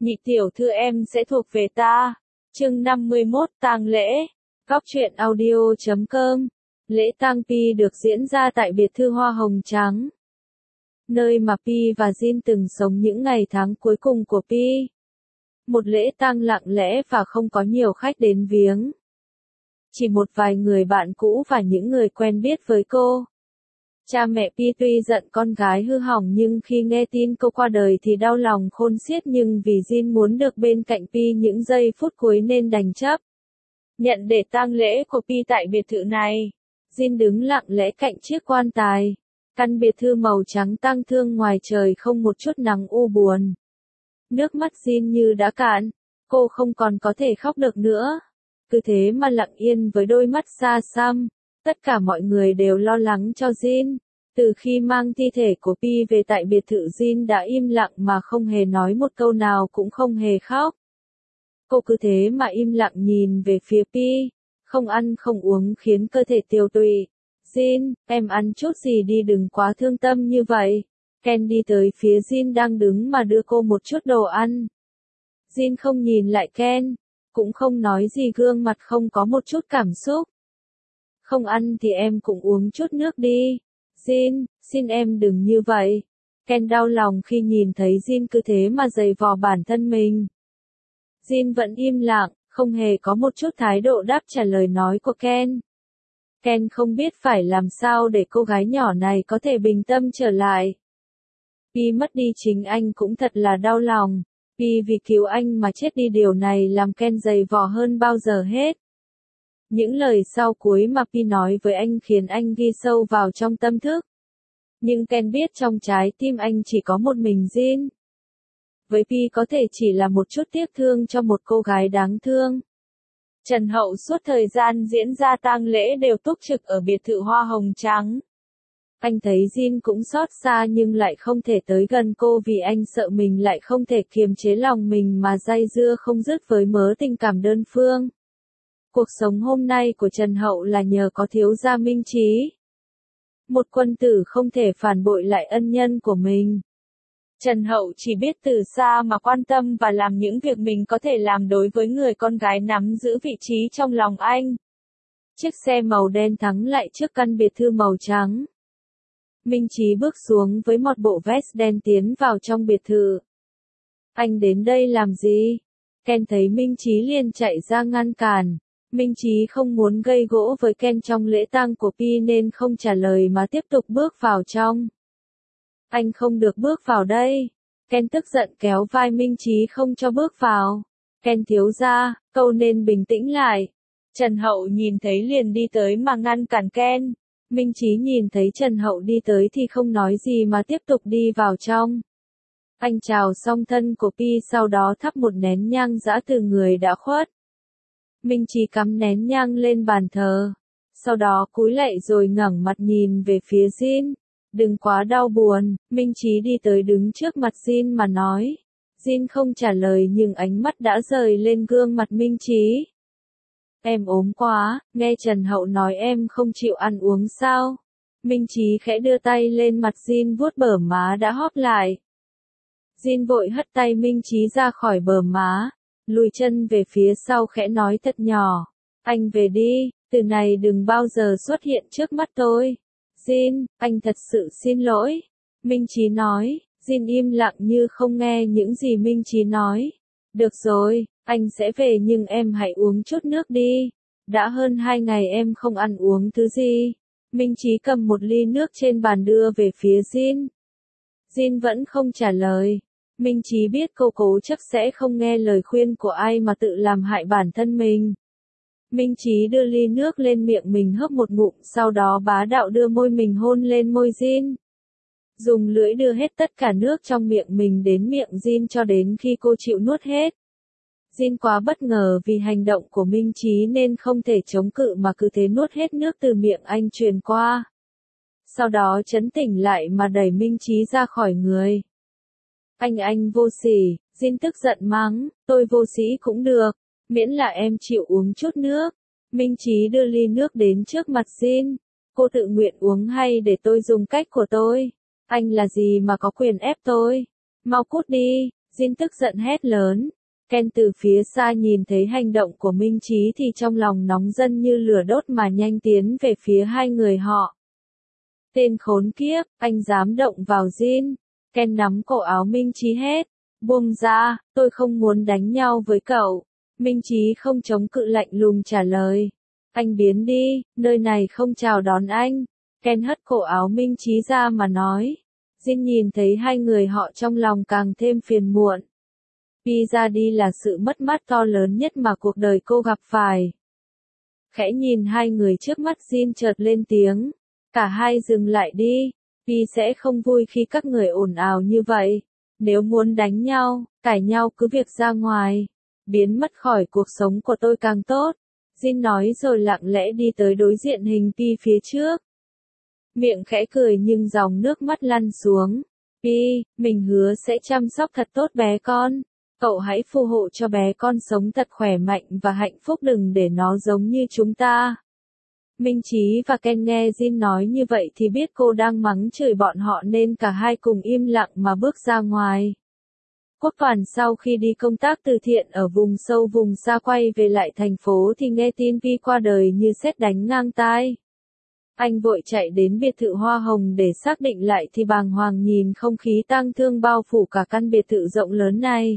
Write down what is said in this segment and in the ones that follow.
Nhị tiểu thư em sẽ thuộc về ta. Chương 51 tang lễ. Góc truyện audio.com. Lễ tang Pi được diễn ra tại biệt thự Hoa Hồng Trắng, nơi mà Pi và Jin từng sống những ngày tháng cuối cùng của Pi. Một lễ tang lặng lẽ và không có nhiều khách đến viếng. Chỉ một vài người bạn cũ và những người quen biết với cô. Cha mẹ Pi tuy giận con gái hư hỏng nhưng khi nghe tin cô qua đời thì đau lòng khôn xiết, nhưng vì Jin muốn được bên cạnh Pi những giây phút cuối nên đành chấp nhận để tang lễ của Pi tại biệt thự này. Jin đứng lặng lẽ cạnh chiếc quan tài. Căn biệt thự màu trắng tang thương, ngoài trời không một chút nắng u buồn. Nước mắt Jin như đã cạn, cô không còn có thể khóc được nữa. Cứ thế mà lặng yên với đôi mắt xa xăm. Tất cả mọi người đều lo lắng cho Jin. Từ khi mang thi thể của Pi về tại biệt thự, Jin đã im lặng mà không hề nói một câu nào, cũng không hề khóc. Cô cứ thế mà im lặng nhìn về phía Pi, không ăn không uống khiến cơ thể tiêu tụy. Jin, em ăn chút gì đi, đừng quá thương tâm như vậy. Ken đi tới phía Jin đang đứng mà đưa cô một chút đồ ăn. Jin không nhìn lại Ken, cũng không nói gì, gương mặt không có một chút cảm xúc. Không ăn thì em cũng uống chút nước đi. Jin, xin em đừng như vậy. Ken đau lòng khi nhìn thấy Jin cứ thế mà giày vò bản thân mình. Jin vẫn im lặng, không hề có một chút thái độ đáp trả lời nói của Ken. Ken không biết phải làm sao để cô gái nhỏ này có thể bình tâm trở lại. Pi mất đi chính anh cũng thật là đau lòng. Pi vì cứu anh mà chết đi, điều này làm Ken giày vò hơn bao giờ hết. Những lời sau cuối mà Pi nói với anh khiến anh ghi sâu vào trong tâm thức. Nhưng Ken biết trong trái tim anh chỉ có một mình Jin. Với Pi có thể chỉ là một chút tiếc thương cho một cô gái đáng thương. Trần Hậu suốt thời gian diễn ra tang lễ đều túc trực ở biệt thự Hoa Hồng Trắng. Anh thấy Jin cũng xót xa nhưng lại không thể tới gần cô vì anh sợ mình lại không thể kiềm chế lòng mình mà day dưa không dứt với mớ tình cảm đơn phương. Cuộc sống hôm nay của Trần Hậu là nhờ có thiếu gia Minh Trí. Một quân tử không thể phản bội lại ân nhân của mình. Trần Hậu chỉ biết từ xa mà quan tâm và làm những việc mình có thể làm đối với người con gái nắm giữ vị trí trong lòng anh. Chiếc xe màu đen thắng lại trước căn biệt thự màu trắng. Minh Trí bước xuống với một bộ vest đen tiến vào trong biệt thự. Anh đến đây làm gì? Ken thấy Minh Trí liền chạy ra ngăn cản. Minh Trí không muốn gây gỗ với Ken trong lễ tang của Pi nên không trả lời mà tiếp tục bước vào trong. Anh không được bước vào đây. Ken tức giận kéo vai Minh Trí không cho bước vào. Ken thiếu gia, cậu nên bình tĩnh lại. Trần Hậu nhìn thấy liền đi tới mà ngăn cản Ken. Minh Trí nhìn thấy Trần Hậu đi tới thì không nói gì mà tiếp tục đi vào trong. Anh chào xong thân của Pi, sau đó thắp một nén nhang giã từ người đã khuất. Minh Trí cắm nén nhang lên bàn thờ. Sau đó cúi lạy rồi ngẩng mặt nhìn về phía Jin. Đừng quá đau buồn. Minh Trí đi tới đứng trước mặt Jin mà nói. Jin không trả lời nhưng ánh mắt đã rời lên gương mặt Minh Trí. Em ốm quá, nghe Trần Hậu nói em không chịu ăn uống sao? Minh Trí khẽ đưa tay lên mặt Jin vuốt bờ má đã hóp lại. Jin vội hất tay Minh Trí ra khỏi bờ má, lùi chân về phía sau khẽ nói thật nhỏ. Anh về đi, từ này đừng bao giờ xuất hiện trước mắt tôi. Jin, anh thật sự xin lỗi. Minh Trí nói. Jin im lặng như không nghe những gì Minh Trí nói. Được rồi, anh sẽ về nhưng em hãy uống chút nước đi. Đã hơn 2 ngày em không ăn uống thứ gì. Minh Trí cầm một ly nước trên bàn đưa về phía Jin. Jin vẫn không trả lời. Minh Trí biết cô cố chấp sẽ không nghe lời khuyên của ai mà tự làm hại bản thân mình. Minh Trí đưa ly nước lên miệng mình hớp một ngụm, sau đó bá đạo đưa môi mình hôn lên môi Jin. Dùng lưỡi đưa hết tất cả nước trong miệng mình đến miệng Jin cho đến khi cô chịu nuốt hết. Jin quá bất ngờ vì hành động của Minh Trí nên không thể chống cự mà cứ thế nuốt hết nước từ miệng anh truyền qua. Sau đó trấn tỉnh lại mà đẩy Minh Trí ra khỏi người. Anh vô sỉ, Jin tức giận mắng, tôi vô sĩ cũng được, miễn là em chịu uống chút nước. Minh Trí đưa ly nước đến trước mặt Jin. Cô tự nguyện uống hay để tôi dùng cách của tôi? Anh là gì mà có quyền ép tôi? Mau cút đi. Jin tức giận hét lớn. Ken từ phía xa nhìn thấy hành động của Minh Chí thì trong lòng nóng dân như lửa đốt mà nhanh tiến về phía hai người họ. Tên khốn kiếp, anh dám động vào Jin. Ken nắm cổ áo Minh Chí hét. Buông ra, tôi không muốn đánh nhau với cậu. Minh Chí không chống cự lạnh lùng trả lời. Anh biến đi, nơi này không chào đón anh. Ken hất cổ áo Minh Chí ra mà nói. Jin nhìn thấy hai người họ trong lòng càng thêm phiền muộn. Pi ra đi là sự mất mát to lớn nhất mà cuộc đời cô gặp phải. Khẽ nhìn hai người trước mắt, Jin chợt lên tiếng. Cả hai dừng lại đi. Pi sẽ không vui khi các người ồn ào như vậy. Nếu muốn đánh nhau, cãi nhau cứ việc ra ngoài. Biến mất khỏi cuộc sống của tôi càng tốt. Jin nói rồi lặng lẽ đi tới đối diện hình Pi phía trước. Miệng khẽ cười nhưng dòng nước mắt lăn xuống. Pi, mình hứa sẽ chăm sóc thật tốt bé con. Cậu hãy phù hộ cho bé con sống thật khỏe mạnh và hạnh phúc, đừng để nó giống như chúng ta. Minh Chí và Ken nghe Jin nói như vậy thì biết cô đang mắng chửi bọn họ nên cả hai cùng im lặng mà bước ra ngoài. Quốc Toàn sau khi đi công tác từ thiện ở vùng sâu vùng xa quay về lại thành phố thì nghe tin Pi qua đời như sét đánh ngang tai. Anh vội chạy đến biệt thự hoa hồng để xác định lại thì bàng hoàng nhìn không khí tang thương bao phủ cả căn biệt thự rộng lớn này.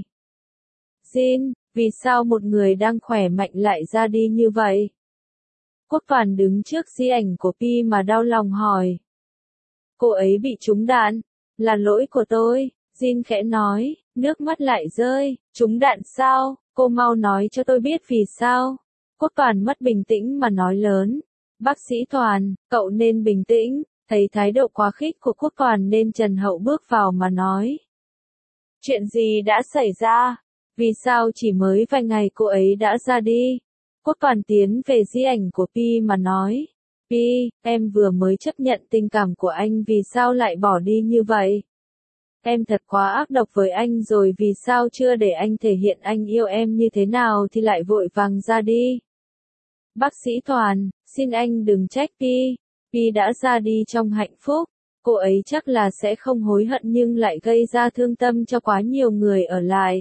Jin, vì sao một người đang khỏe mạnh lại ra đi như vậy? Quốc Toàn đứng trước di ảnh của Pi mà đau lòng hỏi. Cô ấy bị trúng đạn, là lỗi của tôi, Jin khẽ nói, nước mắt lại rơi, trúng đạn sao, cô mau nói cho tôi biết vì sao. Quốc Toàn mất bình tĩnh mà nói lớn. Bác sĩ Toàn, cậu nên bình tĩnh, thấy thái độ quá khích của Quốc Toàn nên Trần Hậu bước vào mà nói. Chuyện gì đã xảy ra? Vì sao chỉ mới vài ngày cô ấy đã ra đi? Quốc Toàn tiến về di ảnh của Pi mà nói. Pi, em vừa mới chấp nhận tình cảm của anh, vì sao lại bỏ đi như vậy? Em thật quá ác độc với anh rồi, vì sao chưa để anh thể hiện anh yêu em như thế nào thì lại vội vàng ra đi? Bác sĩ Toàn, xin anh đừng trách Pi. Pi đã ra đi trong hạnh phúc. Cô ấy chắc là sẽ không hối hận nhưng lại gây ra thương tâm cho quá nhiều người ở lại.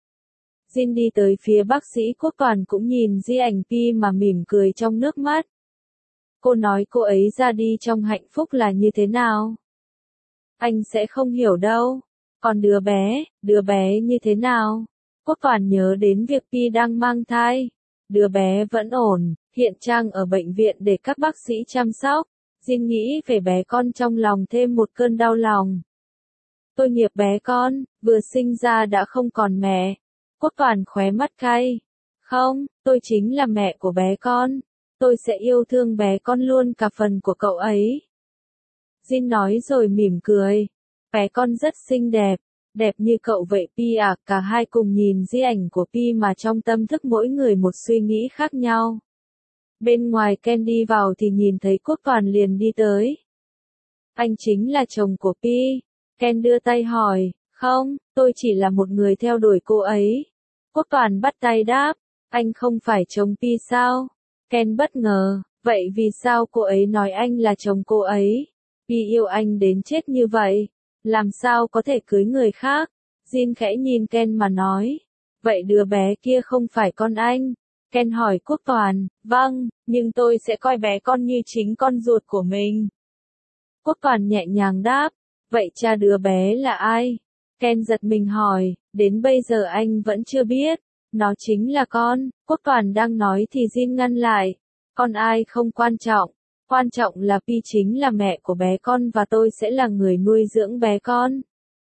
Jin đi tới phía bác sĩ Quốc Toàn cũng nhìn di ảnh Pi mà mỉm cười trong nước mắt. Cô nói cô ấy ra đi trong hạnh phúc là như thế nào? Anh sẽ không hiểu đâu. Còn đứa bé như thế nào? Quốc Toàn nhớ đến việc Pi đang mang thai. Đứa bé vẫn ổn, hiện đang ở bệnh viện để các bác sĩ chăm sóc. Jin nghĩ về bé con trong lòng thêm một cơn đau lòng. Tôi nghiệp bé con, vừa sinh ra đã không còn mẹ. Quốc Toàn khóe mắt cay. Không, tôi chính là mẹ của bé con. Tôi sẽ yêu thương bé con luôn cả phần của cậu ấy. Jin nói rồi mỉm cười. Bé con rất xinh đẹp, đẹp như cậu vậy Pi à. Cả hai cùng nhìn di ảnh của Pi mà trong tâm thức mỗi người một suy nghĩ khác nhau. Bên ngoài Ken đi vào thì nhìn thấy Quốc Toàn liền đi tới. Anh chính là chồng của Pi. Ken đưa tay hỏi. Không, tôi chỉ là một người theo đuổi cô ấy. Quốc Toàn bắt tay đáp. Anh không phải chồng Pi sao? Ken bất ngờ. Vậy vì sao cô ấy nói anh là chồng cô ấy? Pi yêu anh đến chết như vậy, làm sao có thể cưới người khác? Jin khẽ nhìn Ken mà nói. Vậy đứa bé kia không phải con anh? Ken hỏi Quốc Toàn. Vâng, nhưng tôi sẽ coi bé con như chính con ruột của mình. Quốc Toàn nhẹ nhàng đáp. Vậy cha đứa bé là ai? Ken giật mình hỏi. Đến bây giờ anh vẫn chưa biết. Nó chính là con. Quốc Toàn đang nói thì Jin ngăn lại. Con ai không quan trọng. Quan trọng là Pi chính là mẹ của bé con và tôi sẽ là người nuôi dưỡng bé con.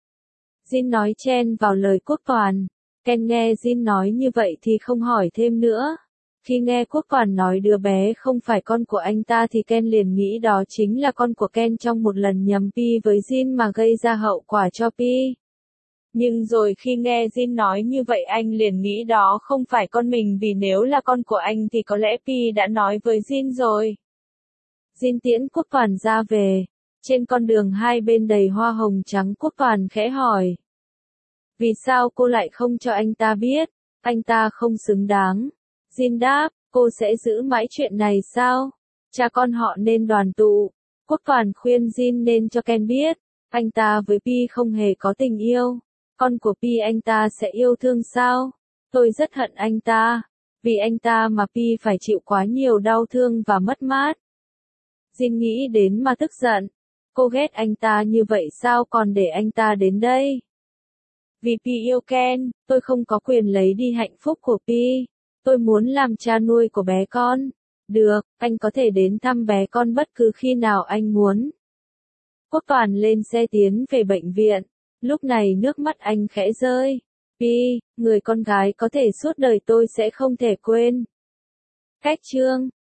Jin nói chen vào lời Quốc Toàn. Ken nghe Jin nói như vậy thì không hỏi thêm nữa. Khi nghe Quốc Toàn nói đứa bé không phải con của anh ta thì Ken liền nghĩ đó chính là con của Ken trong một lần nhầm Pi với Jin mà gây ra hậu quả cho Pi. Nhưng rồi khi nghe Jin nói như vậy anh liền nghĩ đó không phải con mình, vì nếu là con của anh thì có lẽ Pi đã nói với Jin rồi. Jin tiễn Quốc Toàn ra về. Trên con đường hai bên đầy hoa hồng trắng, Quốc Toàn khẽ hỏi. Vì sao cô lại không cho anh ta biết? Anh ta không xứng đáng. Jin đáp, cô sẽ giữ mãi chuyện này sao? Cha con họ nên đoàn tụ. Quốc Toàn khuyên Jin nên cho Ken biết, anh ta với Pi không hề có tình yêu. Con của Pi anh ta sẽ yêu thương sao? Tôi rất hận anh ta. Vì anh ta mà Pi phải chịu quá nhiều đau thương và mất mát. Jin nghĩ đến mà tức giận. Cô ghét anh ta như vậy sao còn để anh ta đến đây? Vì Pi yêu Ken, tôi không có quyền lấy đi hạnh phúc của Pi. Tôi muốn làm cha nuôi của bé con. Được, anh có thể đến thăm bé con bất cứ khi nào anh muốn. Quốc Toàn lên xe tiến về bệnh viện. Lúc này nước mắt anh khẽ rơi. Pi, người con gái có thể suốt đời tôi sẽ không thể quên. Cách chương